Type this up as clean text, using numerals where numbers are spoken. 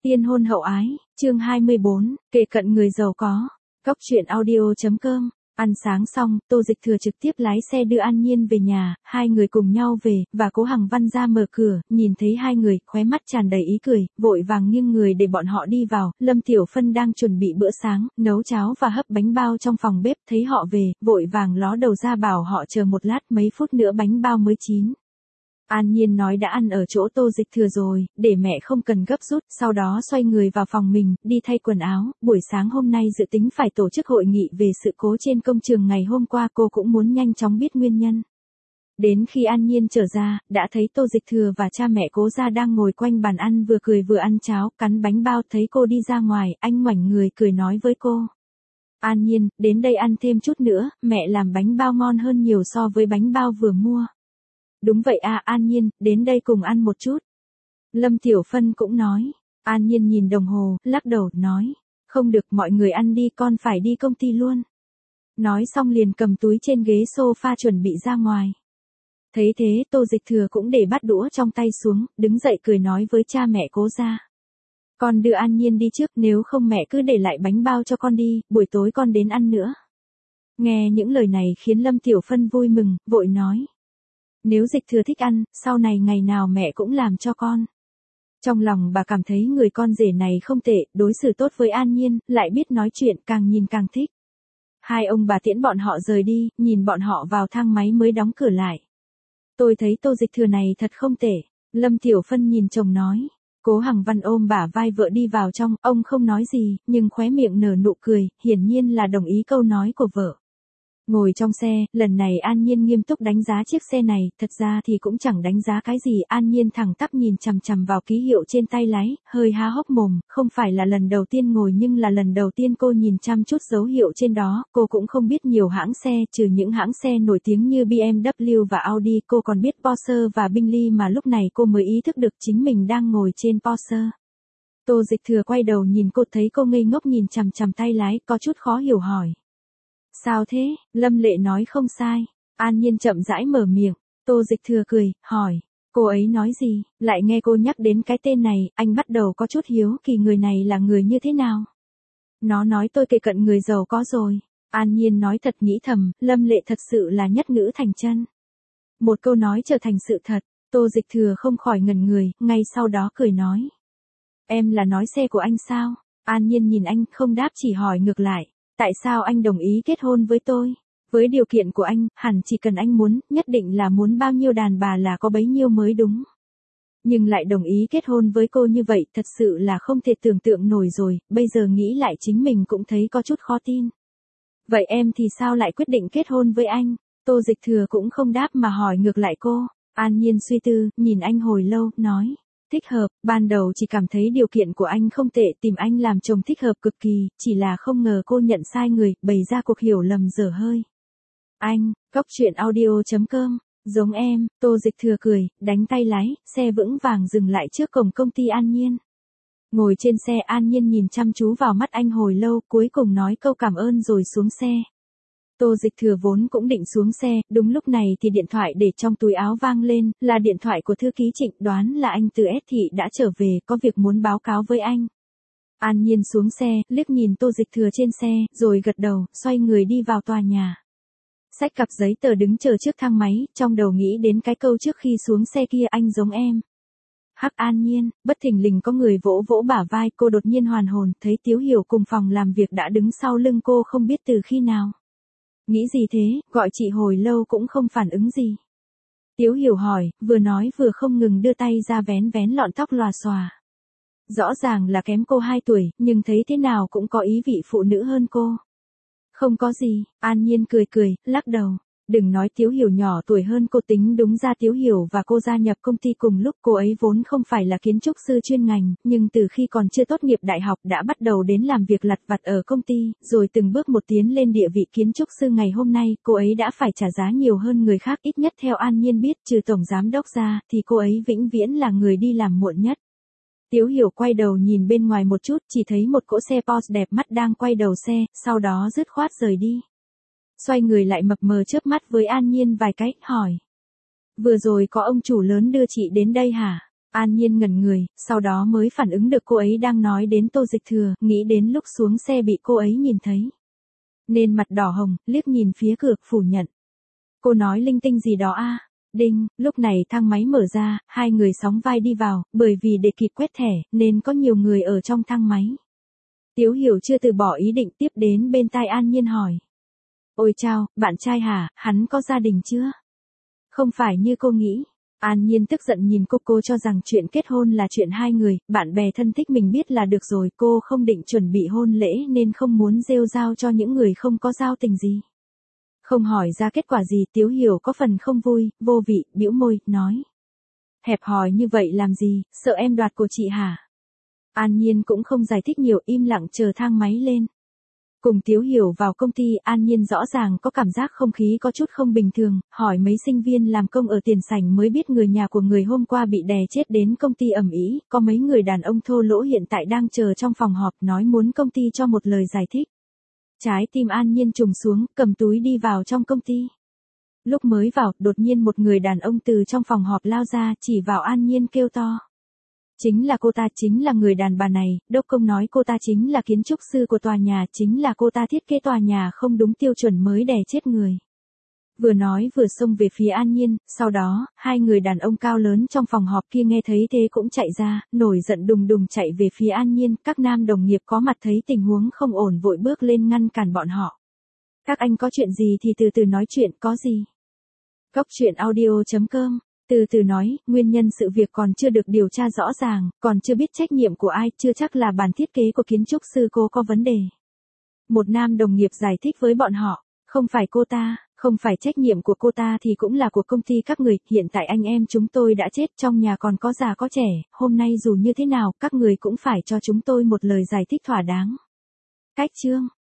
Tiên hôn hậu ái, chương 24, kề cận người giàu có. Cóc truyện audio.com. Ăn sáng xong, Tô Dịch Thừa trực tiếp lái xe đưa An Nhiên về nhà, hai người cùng nhau về, và Cố Hằng Văn ra mở cửa, nhìn thấy hai người, khóe mắt tràn đầy ý cười, vội vàng nghiêng người để bọn họ đi vào. Lâm Tiểu Phân đang chuẩn bị bữa sáng, nấu cháo và hấp bánh bao trong phòng bếp, thấy họ về, vội vàng ló đầu ra bảo họ chờ một lát, mấy phút nữa bánh bao mới chín. An Nhiên nói đã ăn ở chỗ Tô Dịch Thừa rồi, để mẹ không cần gấp rút, sau đó xoay người vào phòng mình, đi thay quần áo, buổi sáng hôm nay dự tính phải tổ chức hội nghị về sự cố trên công trường ngày hôm qua, cô cũng muốn nhanh chóng biết nguyên nhân. Đến khi An Nhiên trở ra, đã thấy Tô Dịch Thừa và cha mẹ Cố gia đang ngồi quanh bàn ăn vừa cười vừa ăn cháo, cắn bánh bao, thấy cô đi ra ngoài, anh ngoảnh người cười nói với cô. An Nhiên, đến đây ăn thêm chút nữa, mẹ làm bánh bao ngon hơn nhiều so với bánh bao vừa mua. Đúng vậy à, An Nhiên, đến đây cùng ăn một chút. Lâm Tiểu Phân cũng nói. An Nhiên nhìn đồng hồ, lắc đầu, nói. Không được, mọi người ăn đi, con phải đi công ty luôn. Nói xong liền cầm túi trên ghế sofa chuẩn bị ra ngoài. Thấy thế, Tô Dịch Thừa cũng để bát đũa trong tay xuống, đứng dậy cười nói với cha mẹ Cố gia. Con đưa An Nhiên đi trước, nếu không mẹ cứ để lại bánh bao cho con đi, buổi tối con đến ăn nữa. Nghe những lời này khiến Lâm Tiểu Phân vui mừng, vội nói. Nếu Dịch Thừa thích ăn, sau này ngày nào mẹ cũng làm cho con. Trong lòng bà cảm thấy người con rể này không tệ, đối xử tốt với An Nhiên, lại biết nói chuyện, càng nhìn càng thích. Hai ông bà tiễn bọn họ rời đi, nhìn bọn họ vào thang máy mới đóng cửa lại. Tôi thấy Tô Dịch Thừa này thật không tệ. Lâm Tiểu Phân nhìn chồng nói. Cố Hằng Văn ôm bả vai vợ đi vào trong, ông không nói gì, nhưng khóe miệng nở nụ cười, hiển nhiên là đồng ý câu nói của vợ. Ngồi trong xe, lần này An Nhiên nghiêm túc đánh giá chiếc xe này, thật ra thì cũng chẳng đánh giá cái gì, An Nhiên thẳng tắp nhìn chằm chằm vào ký hiệu trên tay lái, hơi há hốc mồm, không phải là lần đầu tiên ngồi nhưng là lần đầu tiên cô nhìn chăm chút dấu hiệu trên đó, cô cũng không biết nhiều hãng xe, trừ những hãng xe nổi tiếng như BMW và Audi, cô còn biết Porsche và Bentley mà lúc này cô mới ý thức được chính mình đang ngồi trên Porsche. Tô Dịch Thừa quay đầu nhìn cô, thấy cô ngây ngốc nhìn chằm chằm tay lái, có chút khó hiểu hỏi. Sao thế? Lâm Lệ nói không sai. An Nhiên chậm rãi mở miệng. Tô Dịch Thừa cười, hỏi. Cô ấy nói gì? Lại nghe cô nhắc đến cái tên này, anh bắt đầu có chút hiếu kỳ người này là người như thế nào. Nó nói tôi kề cận người giàu có rồi. An Nhiên nói thật, nghĩ thầm, Lâm Lệ thật sự là nhất ngữ thành chân. Một câu nói trở thành sự thật, Tô Dịch Thừa không khỏi ngẩn người, ngay sau đó cười nói. Em là nói xe của anh sao? An Nhiên nhìn anh, không đáp chỉ hỏi ngược lại. Tại sao anh đồng ý kết hôn với tôi? Với điều kiện của anh, hẳn chỉ cần anh muốn, nhất định là muốn bao nhiêu đàn bà là có bấy nhiêu mới đúng. Nhưng lại đồng ý kết hôn với cô như vậy, thật sự là không thể tưởng tượng nổi rồi, bây giờ nghĩ lại chính mình cũng thấy có chút khó tin. Vậy em thì sao lại quyết định kết hôn với anh? Tô Dịch Thừa cũng không đáp mà hỏi ngược lại cô. An Nhiên suy tư, nhìn anh hồi lâu, nói. Thích hợp, ban đầu chỉ cảm thấy điều kiện của anh không tệ, tìm anh làm chồng thích hợp cực kỳ, chỉ là không ngờ cô nhận sai người, bày ra cuộc hiểu lầm dở hơi. Anh, Cóc truyện audio.com, giống em, Tô Dịch Thừa cười, đánh tay lái, xe vững vàng dừng lại trước cổng công ty An Nhiên. Ngồi trên xe, An Nhiên nhìn chăm chú vào mắt anh hồi lâu, cuối cùng nói câu cảm ơn rồi xuống xe. Tô Dịch Thừa vốn cũng định xuống xe, đúng lúc này thì điện thoại để trong túi áo vang lên, là điện thoại của thư ký Trịnh, đoán là anh từ S thị đã trở về, có việc muốn báo cáo với anh. An Nhiên xuống xe, liếc nhìn Tô Dịch Thừa trên xe, rồi gật đầu, xoay người đi vào tòa nhà. Xách cặp giấy tờ đứng chờ trước thang máy, trong đầu nghĩ đến cái câu trước khi xuống xe kia, anh giống em. Hắc. An Nhiên, bất thình lình có người vỗ vỗ bả vai, cô đột nhiên hoàn hồn, thấy Tiếu Hiểu cùng phòng làm việc đã đứng sau lưng cô không biết từ khi nào. Nghĩ gì thế, gọi chị hồi lâu cũng không phản ứng gì. Tiếu Hiểu hỏi, vừa nói vừa không ngừng đưa tay ra vén vén lọn tóc lòa xòa. Rõ ràng là kém cô 2 tuổi, nhưng thấy thế nào cũng có ý vị phụ nữ hơn cô. Không có gì, An Nhiên cười cười, lắc đầu. Đừng nói Tiếu Hiểu nhỏ tuổi hơn cô, tính đúng ra Tiếu Hiểu và cô gia nhập công ty cùng lúc, cô ấy vốn không phải là kiến trúc sư chuyên ngành, nhưng từ khi còn chưa tốt nghiệp đại học đã bắt đầu đến làm việc lặt vặt ở công ty, rồi từng bước một tiến lên địa vị kiến trúc sư ngày hôm nay, cô ấy đã phải trả giá nhiều hơn người khác, ít nhất theo An Nhiên biết, trừ tổng giám đốc ra, thì cô ấy vĩnh viễn là người đi làm muộn nhất. Tiếu Hiểu quay đầu nhìn bên ngoài một chút, chỉ thấy một cỗ xe Porsche đẹp mắt đang quay đầu xe, sau đó dứt khoát rời đi. Xoay người lại mập mờ chớp mắt với An Nhiên vài cái, hỏi. Vừa rồi có ông chủ lớn đưa chị đến đây hả? An Nhiên ngẩn người, sau đó mới phản ứng được cô ấy đang nói đến Tô Dịch Thừa, nghĩ đến lúc xuống xe bị cô ấy nhìn thấy. Nên mặt đỏ hồng, liếc nhìn phía cửa, phủ nhận. Cô nói linh tinh gì đó a? Đinh, lúc này thang máy mở ra, hai người sóng vai đi vào, bởi vì để kịp quét thẻ, nên có nhiều người ở trong thang máy. Tiếu Hiểu chưa từ bỏ ý định, tiếp đến bên tai An Nhiên hỏi. Ôi chao, bạn trai hả, hắn có gia đình chưa? Không phải như cô nghĩ. An Nhiên tức giận nhìn cô cho rằng chuyện kết hôn là chuyện hai người, bạn bè thân thích mình biết là được rồi, cô không định chuẩn bị hôn lễ nên không muốn rêu rao cho những người không có giao tình gì. Không hỏi ra kết quả gì, Tiếu Hiểu có phần không vui, vô vị, bĩu môi, nói. Hẹp hòi như vậy làm gì, sợ em đoạt của chị hả? An Nhiên cũng không giải thích nhiều, im lặng chờ thang máy lên. Cùng Tiếu Hiểu vào công ty, An Nhiên rõ ràng có cảm giác không khí có chút không bình thường, hỏi mấy sinh viên làm công ở tiền sảnh mới biết người nhà của người hôm qua bị đè chết đến công ty ầm ĩ, có mấy người đàn ông thô lỗ hiện tại đang chờ trong phòng họp nói muốn công ty cho một lời giải thích. Trái tim An Nhiên trùng xuống, cầm túi đi vào trong công ty. Lúc mới vào, đột nhiên một người đàn ông từ trong phòng họp lao ra, chỉ vào An Nhiên kêu to. Chính là cô ta, chính là người đàn bà này, đốc công nói cô ta chính là kiến trúc sư của tòa nhà, chính là cô ta thiết kế tòa nhà không đúng tiêu chuẩn mới đè chết người. Vừa nói vừa xông về phía An Nhiên, sau đó, hai người đàn ông cao lớn trong phòng họp kia nghe thấy thế cũng chạy ra, nổi giận đùng đùng chạy về phía An Nhiên, các nam đồng nghiệp có mặt thấy tình huống không ổn vội bước lên ngăn cản bọn họ. Các anh có chuyện gì thì từ từ nói chuyện, có gì? Cốc truyện audio.com Từ từ nói, nguyên nhân sự việc còn chưa được điều tra rõ ràng, còn chưa biết trách nhiệm của ai, chưa chắc là bản thiết kế của kiến trúc sư cô có vấn đề. Một nam đồng nghiệp giải thích với bọn họ, không phải cô ta, không phải trách nhiệm của cô ta thì cũng là của công ty các người, hiện tại anh em chúng tôi đã chết, trong nhà còn có già có trẻ, hôm nay dù như thế nào, các người cũng phải cho chúng tôi một lời giải thích thỏa đáng. Cách chương